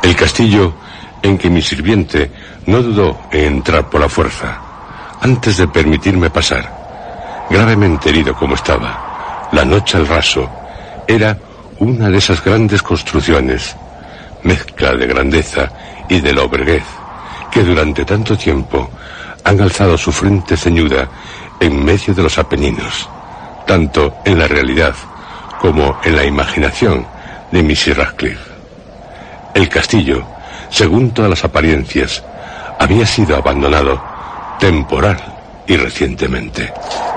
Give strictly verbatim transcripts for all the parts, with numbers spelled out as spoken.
El castillo en que mi sirviente no dudó en entrar por la fuerza, antes de permitirme pasar, gravemente herido como estaba, la noche al raso, era una de esas grandes construcciones, mezcla de grandeza y de lobreguez, que durante tanto tiempo han alzado su frente ceñuda en medio de los Apeninos, tanto en la realidad como en la imaginación de missus Radcliffe. El castillo, según todas las apariencias, había sido abandonado temporal y recientemente.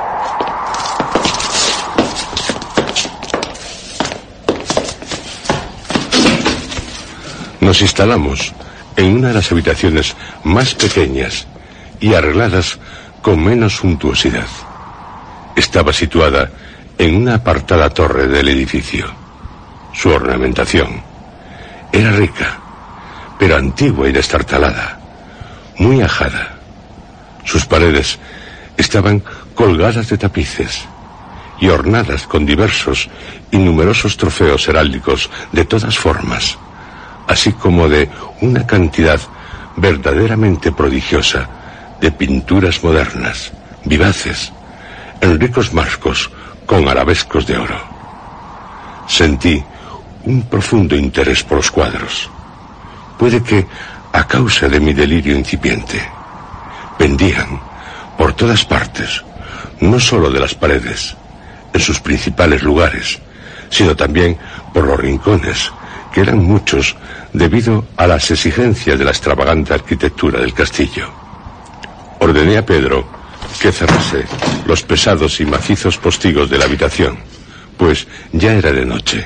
Nos instalamos en una de las habitaciones más pequeñas y arregladas con menos suntuosidad. Estaba situada en una apartada torre del edificio. Su ornamentación era rica, pero antigua y destartalada, muy ajada. Sus paredes estaban colgadas de tapices y ornadas con diversos y numerosos trofeos heráldicos de todas formas, así como de una cantidad verdaderamente prodigiosa de pinturas modernas, vivaces, en ricos marcos con arabescos de oro. Sentí un profundo interés por los cuadros. Puede que a causa de mi delirio incipiente. Pendían por todas partes, no solo de las paredes, en sus principales lugares, sino también por los rincones, que eran muchos debido a las exigencias de la extravagante arquitectura del castillo. Ordené a Pedro que cerrase los pesados y macizos postigos de la habitación, pues ya era de noche.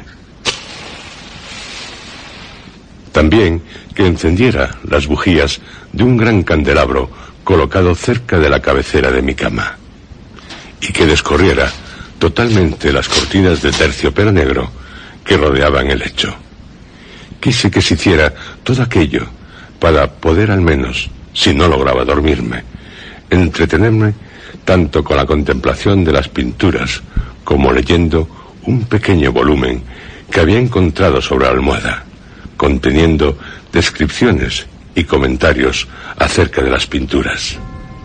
También que encendiera las bujías de un gran candelabro colocado cerca de la cabecera de mi cama, y que descorriera totalmente las cortinas de terciopelo negro que rodeaban el lecho. Quise que se hiciera todo aquello para poder al menos, si no lograba dormirme, entretenerme tanto con la contemplación de las pinturas como leyendo un pequeño volumen que había encontrado sobre la almohada, conteniendo descripciones y comentarios acerca de las pinturas.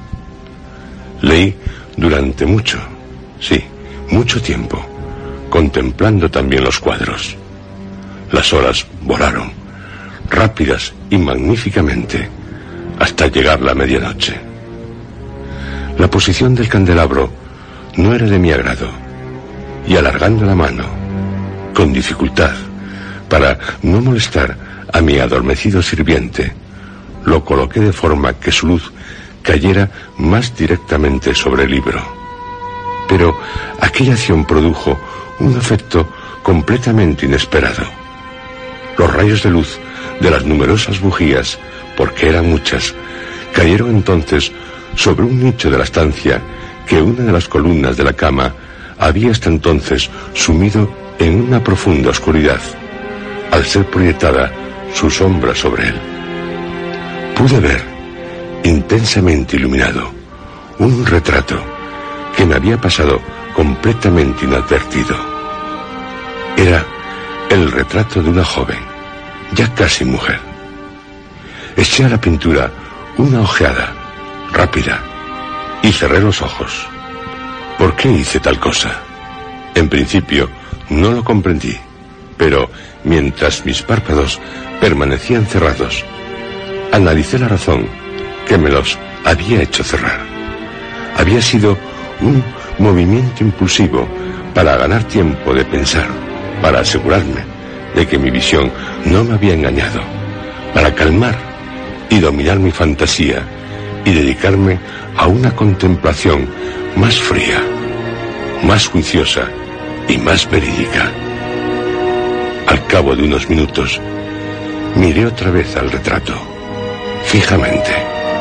Leí durante mucho, sí, mucho tiempo, contemplando también los cuadros. Las horas volaron, rápidas y magníficamente, hasta llegar la medianoche. La posición del candelabro no era de mi agrado, y alargando la mano, con dificultad, para no molestar a mi adormecido sirviente, lo coloqué de forma que su luz cayera más directamente sobre el libro. Pero aquella acción produjo un efecto completamente inesperado. Los rayos de luz de las numerosas bujías, porque eran muchas, cayeron entonces sobre un nicho de la estancia que una de las columnas de la cama había hasta entonces sumido en una profunda oscuridad, al ser proyectada su sombra sobre él. Pude ver, intensamente iluminado, un retrato que me había pasado completamente inadvertido. Era el retrato de una joven, ya casi mujer. Eché a la pintura una ojeada rápida y cerré los ojos. ¿Por qué hice tal cosa? En principio no lo comprendí, pero mientras mis párpados permanecían cerrados, analicé la razón que me los había hecho cerrar. Había sido un movimiento impulsivo para ganar tiempo de pensar, para asegurarme de que mi visión no me había engañado, para calmar y dominar mi fantasía y dedicarme a una contemplación más fría, más juiciosa y más verídica. Al cabo de unos minutos, miré otra vez al retrato, fijamente.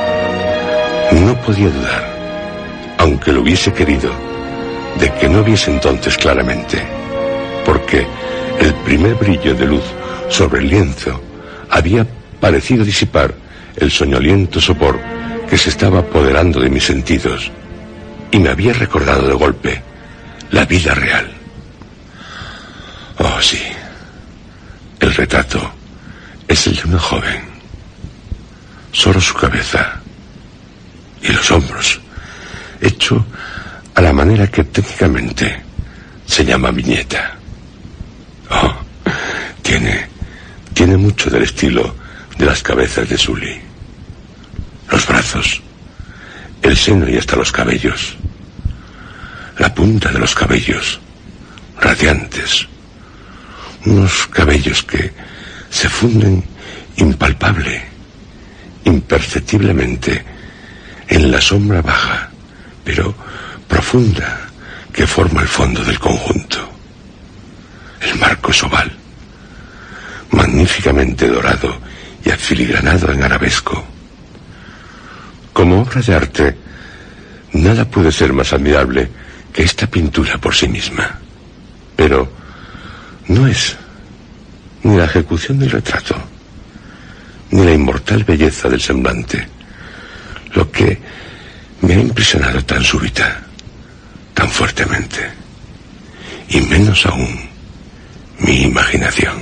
No podía dudar, aunque lo hubiese querido, de que no viese entonces claramente, porque el primer brillo de luz sobre el lienzo había parecido disipar el soñoliento sopor que se estaba apoderando de mis sentidos, y me había recordado de golpe la vida real. Oh, sí, el retrato es el de una joven. Solo su cabeza y los hombros, hecho a la manera que técnicamente se llama viñeta. Oh, tiene, tiene mucho del estilo de las cabezas de Sully. Los brazos, el seno y hasta los cabellos. La punta de los cabellos, radiantes. Unos cabellos que se funden impalpable, imperceptiblemente, en la sombra baja, pero profunda, que forma el fondo del conjunto. El marco es oval, magníficamente dorado y afiligranado en arabesco. Como obra de arte, nada puede ser más admirable que esta pintura por sí misma. Pero no es ni la ejecución del retrato, ni la inmortal belleza del semblante, lo que me ha impresionado tan súbita, tan fuertemente, y menos aún mi imaginación.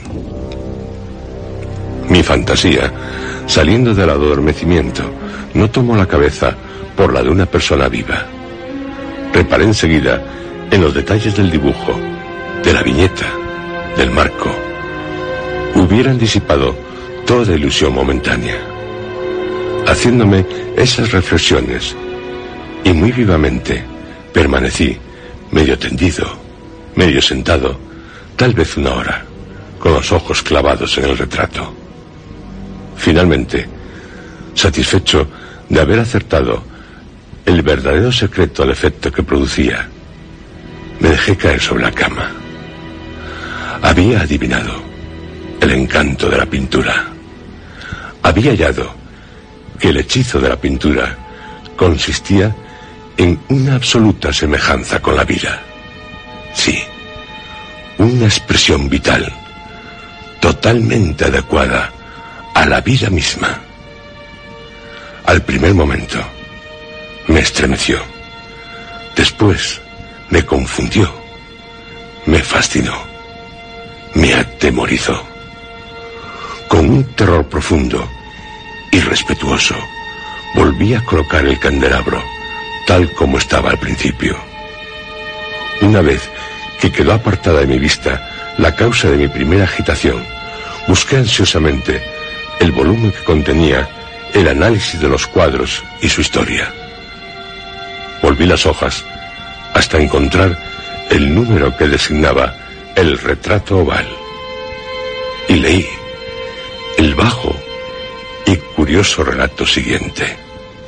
Mi fantasía, saliendo del adormecimiento, no tomó la cabeza por la de una persona viva. Reparé enseguida en los detalles del dibujo, de la viñeta, del marco. Hubieran disipado toda ilusión momentánea. Haciéndome esas reflexiones, y muy vivamente, permanecí medio tendido, medio sentado, tal vez una hora, con los ojos clavados en el retrato. Finalmente, satisfecho de haber acertado el verdadero secreto al efecto que producía, me dejé caer sobre la cama. Había adivinado el encanto de la pintura. Había hallado que el hechizo de la pintura consistía en una absoluta semejanza con la vida. Sí, una expresión vital, totalmente adecuada a la vida misma. Al primer momento me estremeció, después me confundió, me fascinó, me atemorizó. Con un terror profundo y respetuoso volví a colocar el candelabro tal como estaba al principio. Una vez que quedó apartada de mi vista la causa de mi primera agitación, busqué ansiosamente el volumen que contenía el análisis de los cuadros y su historia. Volví las hojas hasta encontrar el número que designaba el retrato oval. Y leí el bajo y curioso relato siguiente.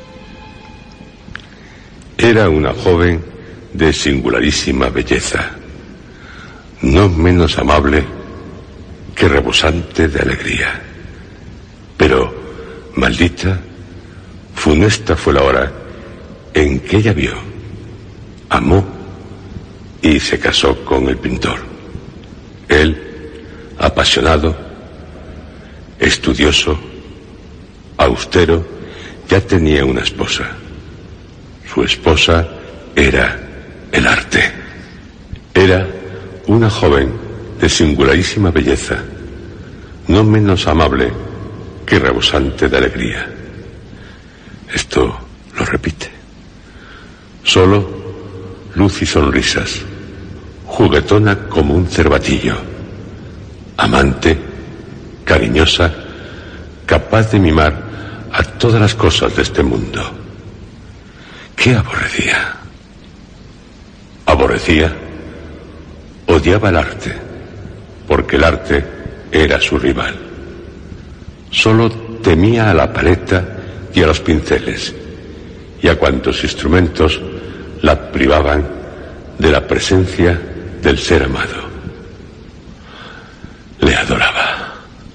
Era una joven de singularísima belleza, no menos amable que rebosante de alegría. Pero, maldita, funesta fue la hora en que ella vio, amó y se casó con el pintor. Él, apasionado, estudioso, austero, ya tenía una esposa. Su esposa era el arte. Era una joven de singularísima belleza, no menos amable que rebosante de alegría. Esto lo repite. Solo luz y sonrisas, juguetona como un cervatillo, amante, cariñosa, capaz de mimar a todas las cosas de este mundo. ¿Qué aborrecía? Aborrecía, odiaba el arte, porque el arte era su rival. Solo temía a la paleta y a los pinceles, y a cuantos instrumentos la privaban de la presencia del ser amado. Le adoraba.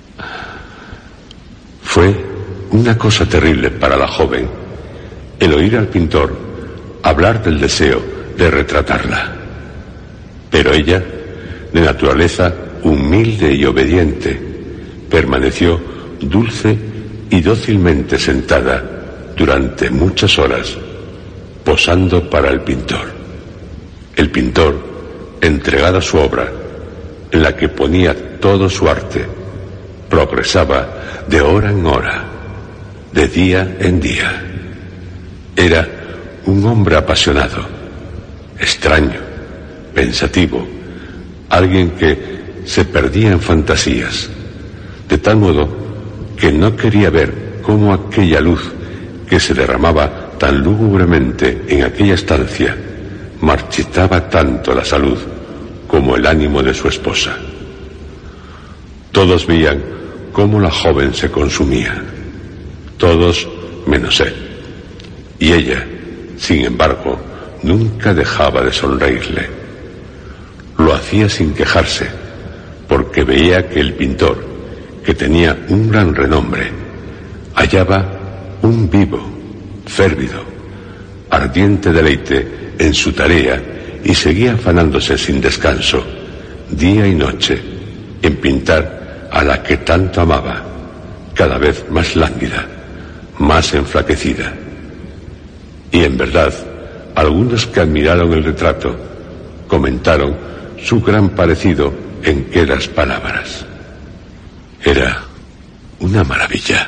Fue una cosa terrible para la joven el oír al pintor hablar del deseo de retratarla. Pero ella, de naturaleza humilde y obediente, permaneció dulce y dócilmente sentada durante muchas horas, posando para el pintor. El pintor, entregado a su obra, en la que ponía todo su arte, progresaba de hora en hora, de día en día. Era un hombre apasionado, extraño, pensativo, alguien que se perdía en fantasías, de tal modo que no quería ver cómo aquella luz que se derramaba tan lúgubremente en aquella estancia marchitaba tanto la salud como el ánimo de su esposa. Todos veían cómo la joven se consumía, todos menos él, y ella, sin embargo, nunca dejaba de sonreírle. Lo hacía sin quejarse, porque veía que el pintor, que tenía un gran renombre, hallaba un vivo, férvido, ardiente deleite en su tarea y seguía afanándose sin descanso, día y noche, en pintar a la que tanto amaba, cada vez más lánguida, más enflaquecida. Y en verdad, algunos que admiraron el retrato comentaron su gran parecido en quedas palabras. Era una maravilla,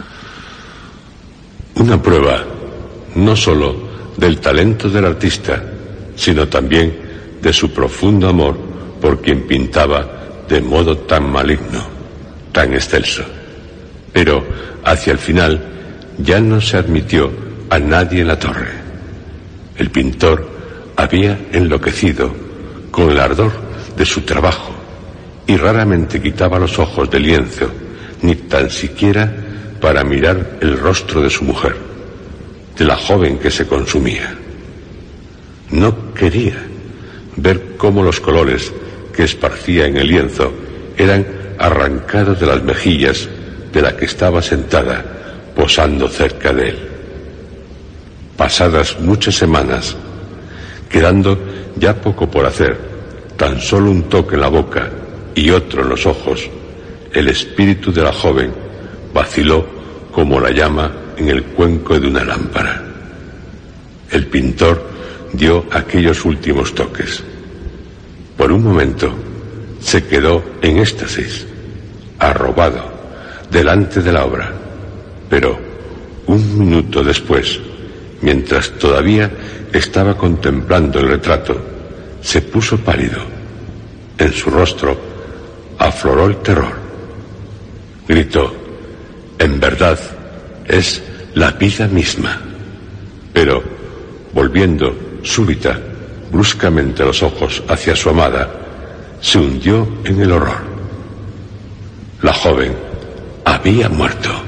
una prueba no sólo del talento del artista, sino también de su profundo amor por quien pintaba de modo tan maligno, tan excelso. Pero hacia el final ya no se admitió a nadie en la torre. El pintor había enloquecido con el ardor de su trabajo y raramente quitaba los ojos del lienzo, ni tan siquiera para mirar el rostro de su mujer, de la joven que se consumía. No quería ver cómo los colores que esparcía en el lienzo eran arrancados de las mejillas de la que estaba sentada, posando cerca de él. Pasadas muchas semanas, quedando ya poco por hacer, tan solo un toque en la boca y otro en los ojos, el espíritu de la joven vaciló como la llama en el cuenco de una lámpara. El pintor dio aquellos últimos toques. Por un momento se quedó en éxtasis, arrobado, delante de la obra, pero un minuto después, mientras todavía estaba contemplando el retrato, se puso pálido. En su rostro afloró el terror. Gritó: «En verdad, es la vida misma». Pero, volviendo súbita, bruscamente los ojos hacia su amada, se hundió en el horror. La joven había muerto.